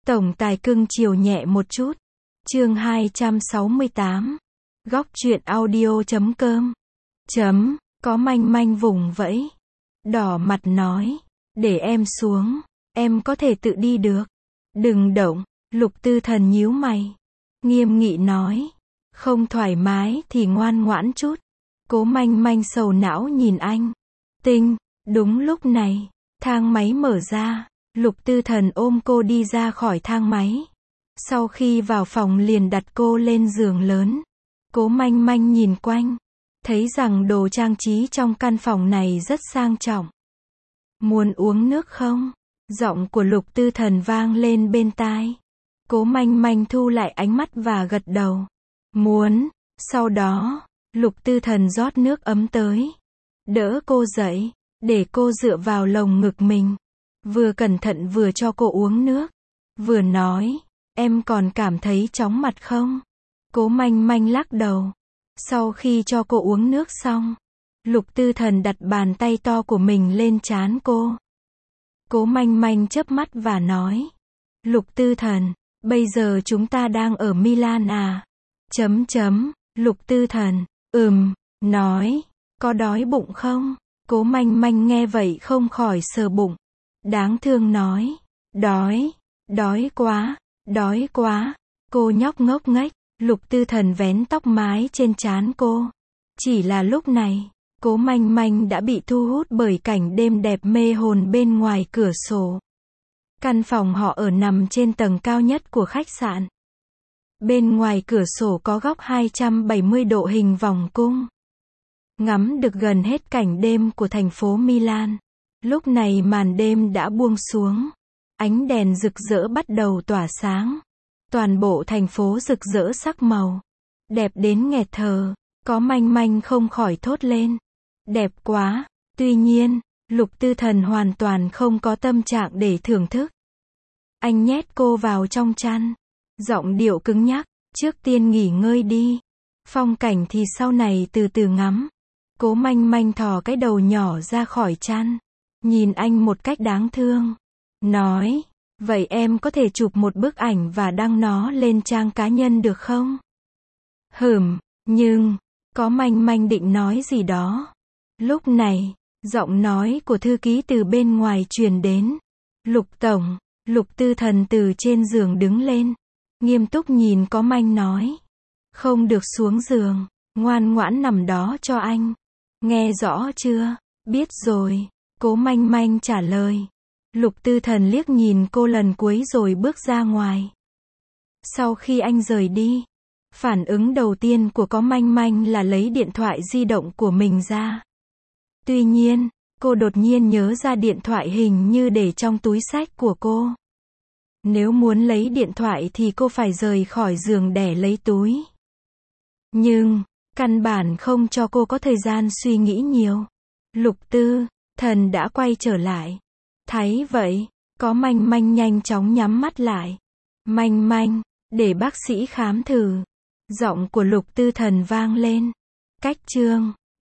Tổng tài cưng chiều nhẹ một chút. Chương 268. Góc truyện audio.com. Có manh manh vùng vẫy. Đỏ mặt nói. Để em xuống. Em có thể tự đi được. Đừng động. Lục Tư Thần nhíu mày. Nghiêm nghị nói. Không thoải mái thì ngoan ngoãn chút. Cố manh manh sầu não nhìn anh. Tinh. Đúng lúc này. Thang máy mở ra. Lục Tư Thần ôm cô đi ra khỏi thang máy. Sau khi vào phòng liền đặt cô lên giường lớn. Cố manh manh nhìn quanh. Thấy rằng đồ trang trí trong căn phòng này rất sang trọng. Muốn uống nước không? Giọng của Lục Tư Thần vang lên bên tai. Cố manh manh thu lại ánh mắt và gật đầu. Muốn. Sau đó, Lục Tư Thần rót nước ấm tới. Đỡ cô dậy, để cô dựa vào lồng ngực mình. Vừa cẩn thận vừa cho cô uống nước. Vừa nói, em còn cảm thấy chóng mặt không? Cố manh manh lắc đầu. Sau khi cho cô uống nước xong, Lục Tư Thần đặt bàn tay to của mình lên trán cô. Cố manh manh chớp mắt và nói. Lục Tư Thần, bây giờ chúng ta đang ở Milan à? Lục Tư Thần, nói. Có đói bụng không? Cố manh manh nghe vậy không khỏi sờ bụng. Đáng thương nói. Đói quá. Cô nhóc ngốc nghếch. Lục Tư Thần vén tóc mái trên trán cô. Chỉ là lúc này, Cố manh manh đã bị thu hút bởi cảnh đêm đẹp mê hồn bên ngoài cửa sổ. Căn phòng họ ở nằm trên tầng cao nhất của khách sạn. Bên ngoài cửa sổ có góc 270 độ hình vòng cung. Ngắm được gần hết cảnh đêm của thành phố Milan. Lúc này màn đêm đã buông xuống. Ánh đèn rực rỡ bắt đầu tỏa sáng. Toàn bộ thành phố rực rỡ sắc màu. Đẹp đến nghẹt thở. Có manh manh không khỏi thốt lên. Đẹp quá. Tuy nhiên, Lục Tư Thần hoàn toàn không có tâm trạng để thưởng thức. Anh nhét cô vào trong chăn. Giọng điệu cứng nhắc. Trước tiên nghỉ ngơi đi. Phong cảnh thì sau này từ từ ngắm. Cố manh manh thò cái đầu nhỏ ra khỏi chăn. Nhìn anh một cách đáng thương. Nói. Vậy em có thể chụp một bức ảnh và đăng nó lên trang cá nhân được không? Nhưng, có manh manh định nói gì đó. Lúc này, giọng nói của thư ký từ bên ngoài truyền đến. Lục Tổng, Lục Tư Thần từ trên giường đứng lên. Nghiêm túc nhìn có manh nói. Không được xuống giường, ngoan ngoãn nằm đó cho anh. Nghe rõ chưa? Biết rồi, Cố manh manh trả lời. Lục Tư Thần liếc nhìn cô lần cuối rồi bước ra ngoài. Sau khi anh rời đi, phản ứng đầu tiên của có manh manh là lấy điện thoại di động của mình ra. Tuy nhiên, cô đột nhiên nhớ ra điện thoại hình như để trong túi xách của cô. Nếu muốn lấy điện thoại thì cô phải rời khỏi giường để lấy túi. Nhưng, căn bản không cho cô có thời gian suy nghĩ nhiều. Lục Tư Thần đã quay trở lại. Thấy vậy, có manh manh nhanh chóng nhắm mắt lại. Manh manh, để bác sĩ khám thử. Giọng của Lục Tư Thần vang lên. Cách chương